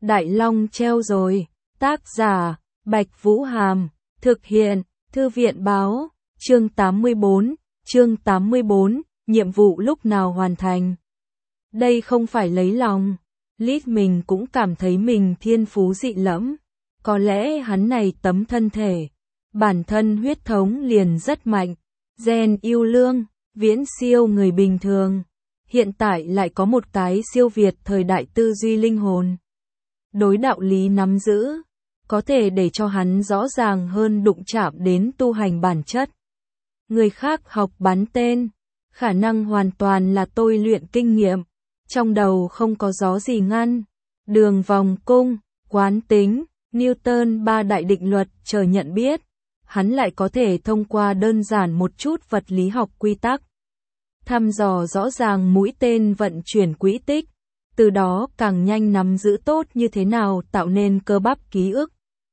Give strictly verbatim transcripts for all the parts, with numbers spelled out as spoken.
Đại Long treo rồi. Tác giả, Bạch Vũ Hàm. Thực hiện, Thư viện báo. Chương tám mươi bốn. Chương tám mươi bốn. Nhiệm vụ lúc nào hoàn thành? Đây không phải lấy lòng. Lít mình cũng cảm thấy mình thiên phú dị lẫm. Có lẽ hắn này tấm thân thể, bản thân huyết thống liền rất mạnh. Gen yêu lương, viễn siêu người bình thường. Hiện tại lại có một cái siêu việt thời đại tư duy linh hồn. Đối đạo lý nắm giữ, có thể để cho hắn rõ ràng hơn đụng chạm đến tu hành bản chất. Người khác học bắn tên, khả năng hoàn toàn là tôi luyện kinh nghiệm. Trong đầu không có gió gì ngăn. Đường vòng cung, quán tính, Newton ba đại định luật chờ nhận biết. Hắn lại có thể thông qua đơn giản một chút vật lý học quy tắc, thăm dò rõ ràng mũi tên vận chuyển quỹ tích, từ đó càng nhanh nắm giữ tốt như thế nào tạo nên cơ bắp ký ức,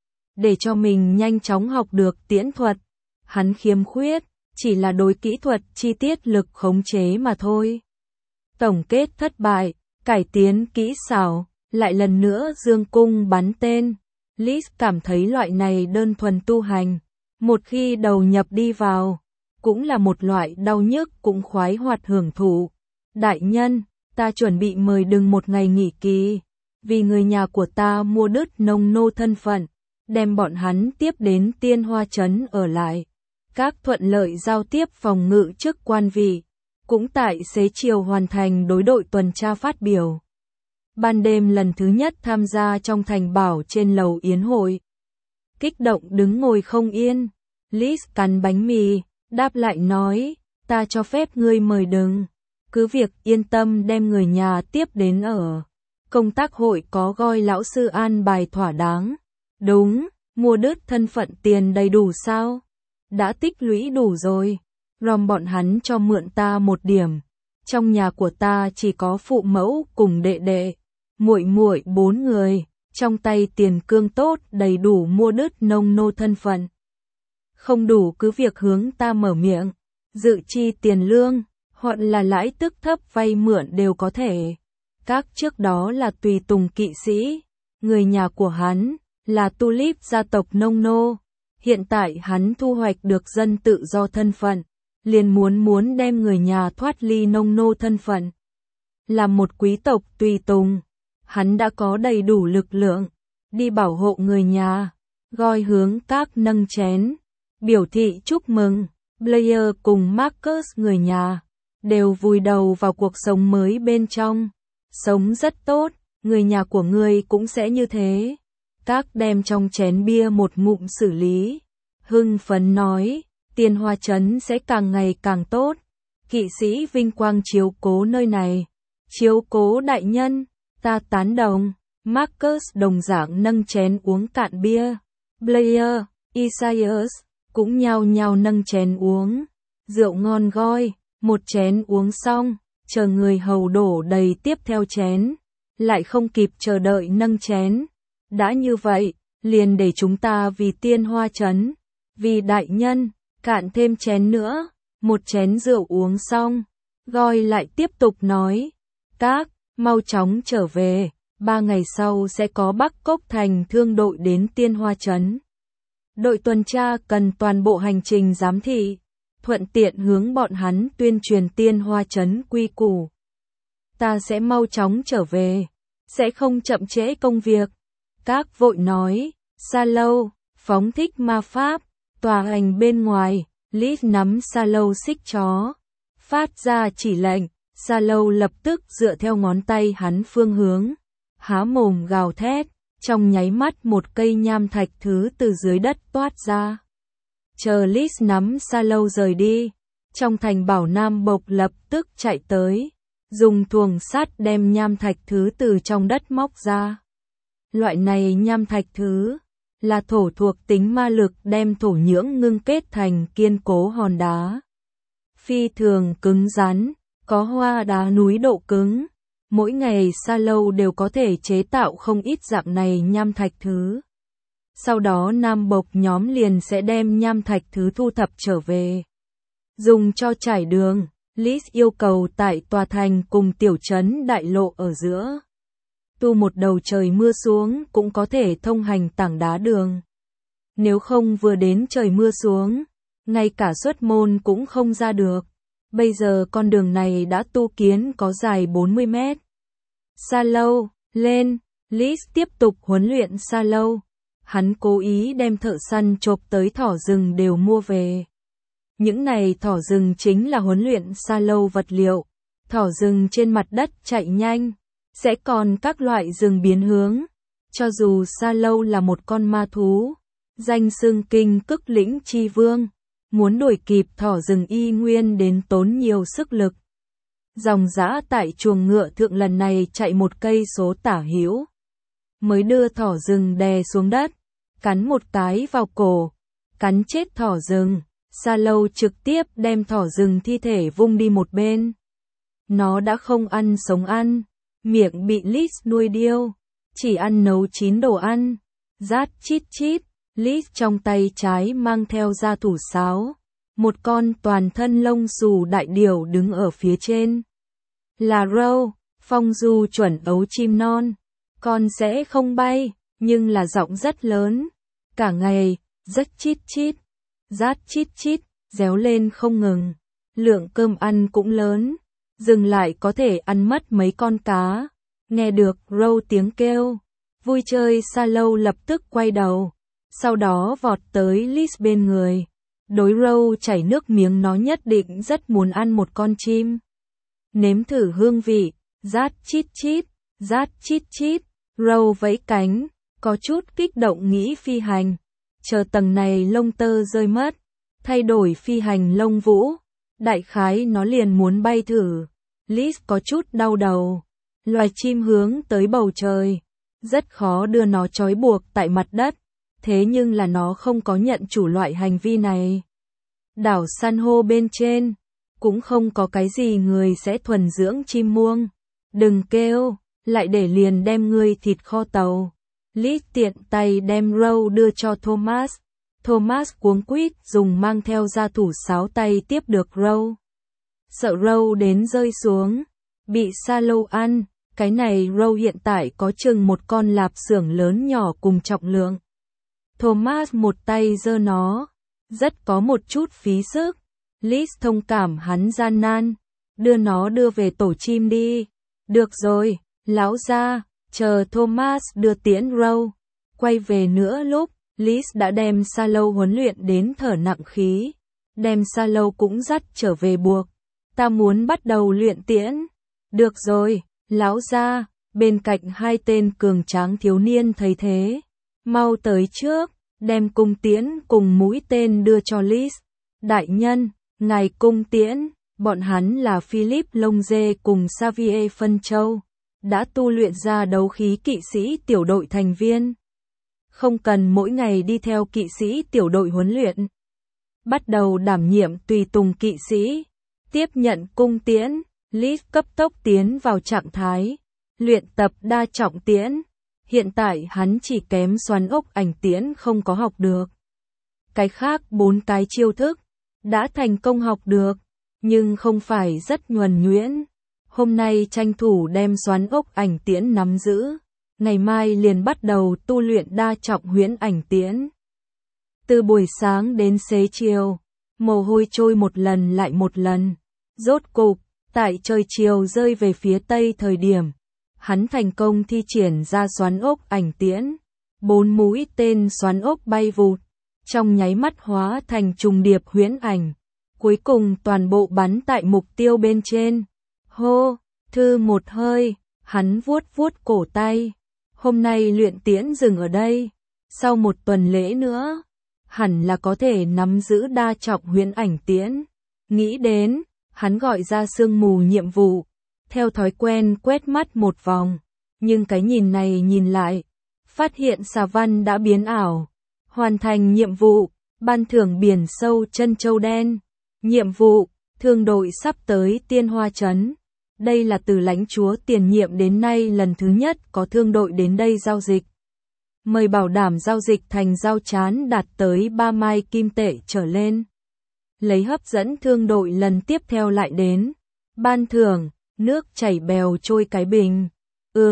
để cho mình nhanh chóng học được tiễn thuật. Hắn khiếm khuyết, chỉ là đối kỹ thuật chi tiết lực khống chế mà thôi. Tổng kết thất bại, cải tiến kỹ xảo, lại lần nữa dương cung bắn tên. Liz cảm thấy loại này đơn thuần tu hành, một khi đầu nhập đi vào, cũng là một loại đau nhức cũng khoái hoạt hưởng thụ. Đại nhân, ta chuẩn bị mời đừng một ngày nghỉ kỳ, vì người nhà của ta mua đứt nông nô thân phận, đem bọn hắn tiếp đến Tiên Hoa Trấn ở lại. Các thuận lợi giao tiếp phòng ngự chức quan vị, cũng tại xế chiều hoàn thành đối đội tuần tra phát biểu. Ban đêm lần thứ nhất tham gia trong thành bảo trên lầu yến hội. Kích động đứng ngồi không yên, Liz cắn bánh mì, đáp lại nói, ta cho phép ngươi mời đừng. Cứ việc yên tâm đem người nhà tiếp đến ở. Công tác hội có gọi lão sư an bài thỏa đáng. Đúng, mua đứt thân phận tiền đầy đủ sao? Đã tích lũy đủ rồi. Rom bọn hắn cho mượn ta một điểm. Trong nhà của ta chỉ có phụ mẫu cùng đệ đệ, muội muội bốn người, trong tay tiền cương tốt đầy đủ mua đứt nông nô thân phận. Không đủ cứ việc hướng ta mở miệng, dự chi tiền lương, hoặc là lãi tức thấp vay mượn đều có thể. Các trước đó là tùy tùng kỵ sĩ, người nhà của hắn là Tulip gia tộc nông nô. Hiện tại hắn thu hoạch được dân tự do thân phận, liền muốn muốn đem người nhà thoát ly nông nô thân phận. Là một quý tộc tùy tùng, hắn đã có đầy đủ lực lượng, đi bảo hộ người nhà, gọi hướng các nâng chén, biểu thị chúc mừng. Blair cùng Marcus người nhà, đều vùi đầu vào cuộc sống mới bên trong. Sống rất tốt, người nhà của ngươi cũng sẽ như thế. Các đem trong chén bia một ngụm xử lý. Hưng phấn nói, Tiên Hoa Trấn sẽ càng ngày càng tốt. Kỵ sĩ vinh quang chiếu cố nơi này. Chiếu cố đại nhân, ta tán đồng. Marcus đồng dạng nâng chén uống cạn bia. Blair, Isaias cũng nhao nhao nâng chén uống. Rượu ngon goi, một chén uống xong, chờ người hầu đổ đầy tiếp theo chén. Lại không kịp chờ đợi nâng chén. Đã như vậy, liền để chúng ta vì Tiên Hoa Trấn, vì đại nhân, cạn thêm chén nữa. Một chén rượu uống xong, goi lại tiếp tục nói, các, mau chóng trở về, ba ngày sau sẽ có Bắc Cốc Thành thương đội đến Tiên Hoa Trấn. Đội tuần tra cần toàn bộ hành trình giám thị, thuận tiện hướng bọn hắn tuyên truyền Tiên Hoa Trấn quy củ. Ta sẽ mau chóng trở về, sẽ không chậm trễ công việc. Các vội nói, Sa Lâu, phóng thích ma pháp, tòa hành bên ngoài, Liz nắm Sa Lâu xích chó, phát ra chỉ lệnh, Sa Lâu lập tức dựa theo ngón tay hắn phương hướng, há mồm gào thét, trong nháy mắt một cây nham thạch thứ từ dưới đất toát ra. Chờ Liz nắm Sa Lâu rời đi, trong thành bảo Nam Bộc lập tức chạy tới, dùng thuồng sắt đem nham thạch thứ từ trong đất móc ra. Loại này nham thạch thứ là thổ thuộc tính ma lực đem thổ nhưỡng ngưng kết thành kiên cố hòn đá. Phi thường cứng rắn, có hoa đá núi độ cứng. Mỗi ngày Sa Lâu đều có thể chế tạo không ít dạng này nham thạch thứ. Sau đó Nam Bộc nhóm liền sẽ đem nham thạch thứ thu thập trở về, dùng cho trải đường. Liz yêu cầu tại tòa thành cùng tiểu trấn đại lộ ở giữa tu một đầu trời mưa xuống cũng có thể thông hành tảng đá đường. Nếu không vừa đến trời mưa xuống, ngay cả xuất môn cũng không ra được. Bây giờ con đường này đã tu kiến có dài bốn mươi mét. Sa lâu, lên, Liz tiếp tục huấn luyện Sa lâu. Hắn cố ý đem thợ săn chộp tới thỏ rừng đều mua về. Những này thỏ rừng chính là huấn luyện Sa lâu vật liệu. Thỏ rừng trên mặt đất chạy nhanh, sẽ còn các loại rừng biến hướng. Cho dù Sa lâu là một con ma thú, danh xưng kinh cức lĩnh chi vương, muốn đuổi kịp thỏ rừng y nguyên đến tốn nhiều sức lực. Dòng dã tại chuồng ngựa thượng lần này chạy một cây số tả hữu, mới đưa thỏ rừng đè xuống đất, cắn một cái vào cổ, cắn chết thỏ rừng. Sa lâu trực tiếp đem thỏ rừng thi thể vung đi một bên. Nó đã không ăn sống ăn, miệng bị Liz nuôi điêu, chỉ ăn nấu chín đồ ăn, rát chít chít. Liz trong tay trái mang theo ra thủ sáo, một con toàn thân lông xù đại điểu đứng ở phía trên. Là Râu, phong du chuẩn ấu chim non, con sẽ không bay, nhưng là giọng rất lớn, cả ngày, rất chít chít, rát chít chít, réo lên không ngừng, lượng cơm ăn cũng lớn, dừng lại có thể ăn mất mấy con cá. Nghe được Râu tiếng kêu, vui chơi Sa lâu lập tức quay đầu, sau đó vọt tới Liz bên người. Đối Râu chảy nước miếng, nó nhất định rất muốn ăn một con chim. Nếm thử hương vị, rát chít chít, rát chít chít. Râu vẫy cánh, có chút kích động nghĩ phi hành. Chờ tầng này lông tơ rơi mất, thay đổi phi hành lông vũ, đại khái nó liền muốn bay thử. Liz có chút đau đầu. Loài chim hướng tới bầu trời, rất khó đưa nó trói buộc tại mặt đất, thế nhưng là nó không có nhận chủ loại hành vi này. Đảo san hô bên trên, cũng không có cái gì người sẽ thuần dưỡng chim muông. Đừng kêu, lại để liền đem ngươi thịt kho tàu. Liz tiện tay đem Râu đưa cho Thomas. Thomas cuống quýt dùng mang theo gia thủ sáo tay tiếp được Râu. Sợ Râu đến rơi xuống, bị Sa lâu ăn. Cái này Râu hiện tại có chừng một con lạp xưởng lớn nhỏ cùng trọng lượng. Thomas một tay giơ nó, rất có một chút phí sức. Liz thông cảm hắn gian nan, đưa nó đưa về tổ chim đi. Được rồi, lão gia. Chờ Thomas đưa tiễn Râu, quay về nữa lúc, Liz đã đem Sa lâu huấn luyện đến thở nặng khí, đem Sa lâu cũng dắt trở về buộc. Ta muốn bắt đầu luyện tiễn. Được rồi, lão gia. Bên cạnh hai tên cường tráng thiếu niên thấy thế, mau tới trước, đem cung tiễn cùng mũi tên đưa cho Liz. Đại nhân, ngài cung tiễn. Bọn hắn là Philip Lông Dê cùng Xavier Phân Châu, đã tu luyện ra đấu khí kỵ sĩ tiểu đội thành viên. Không cần mỗi ngày đi theo kỵ sĩ tiểu đội huấn luyện. Bắt đầu đảm nhiệm tùy tùng kỵ sĩ. Tiếp nhận cung tiễn, Liz cấp tốc tiến vào trạng thái luyện tập đa trọng tiễn. Hiện tại hắn chỉ kém xoắn ốc ảnh tiễn không có học được. Cái khác bốn cái chiêu thức đã thành công học được, nhưng không phải rất nhuần nhuyễn. Hôm nay tranh thủ đem xoắn ốc ảnh tiễn nắm giữ, ngày mai liền bắt đầu tu luyện đa trọng huyễn ảnh tiễn. Từ buổi sáng đến xế chiều, mồ hôi trôi một lần lại một lần. Rốt cục, tại trời chiều rơi về phía tây thời điểm, hắn thành công thi triển ra xoắn ốc ảnh tiễn. Bốn mũi tên xoắn ốc bay vụt, trong nháy mắt hóa thành trùng điệp huyễn ảnh. Cuối cùng toàn bộ bắn tại mục tiêu bên trên. Hô, thư một hơi, hắn vuốt vuốt cổ tay. Hôm nay luyện tiễn dừng ở đây. Sau một tuần lễ nữa, hẳn là có thể nắm giữ đa trọng huyễn ảnh tiễn. Nghĩ đến, hắn gọi ra sương mù nhiệm vụ. Theo thói quen quét mắt một vòng. Nhưng cái nhìn này nhìn lại, phát hiện xà văn đã biến ảo. Hoàn thành nhiệm vụ, ban thưởng biển sâu chân châu đen. Nhiệm vụ, thương đội sắp tới Tiên Hoa Trấn. Đây là từ lãnh chúa tiền nhiệm đến nay lần thứ nhất có thương đội đến đây giao dịch. Mời bảo đảm giao dịch thành giao chán đạt tới ba mai kim tệ trở lên. Lấy hấp dẫn thương đội lần tiếp theo lại đến. Ban thưởng, nước chảy bèo trôi cái bình. Ừm,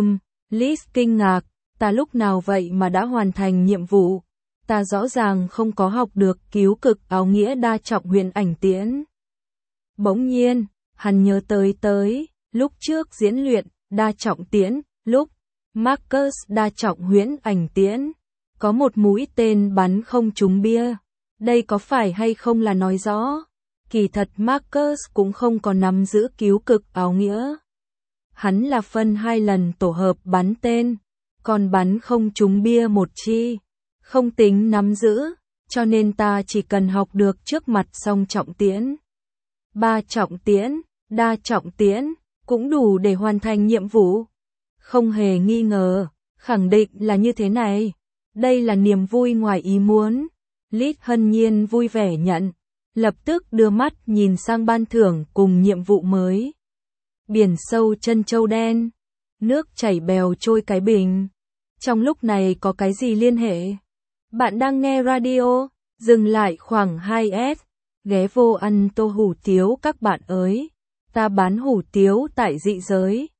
Liz kinh ngạc, ta lúc nào vậy mà đã hoàn thành nhiệm vụ? Ta rõ ràng không có học được cứu cực áo nghĩa đa trọng huyền ảnh tiễn. Bỗng nhiên, hắn nhớ tới tới, lúc trước diễn luyện, đa trọng tiễn, lúc Marcus đa trọng huyễn ảnh tiễn, có một mũi tên bắn không trúng bia. Đây có phải hay không là nói rõ, kỳ thật Marcus cũng không có nắm giữ cứu cực áo nghĩa. Hắn là phân hai lần tổ hợp bắn tên, còn bắn không trúng bia một chi, không tính nắm giữ, cho nên ta chỉ cần học được trước mặt song trọng tiễn. Ba trọng tiễn, đa trọng tiễn, cũng đủ để hoàn thành nhiệm vụ. Không hề nghi ngờ, khẳng định là như thế này. Đây là niềm vui ngoài ý muốn. Liz hân nhiên vui vẻ nhận, lập tức đưa mắt nhìn sang ban thưởng cùng nhiệm vụ mới. Biển sâu chân châu đen, nước chảy bèo trôi cái bình. Trong lúc này có cái gì liên hệ? Bạn đang nghe radio, dừng lại khoảng hai s, ghé vô ăn tô hủ tiếu các bạn ơi. Ta bán hủ tiếu tại dị giới.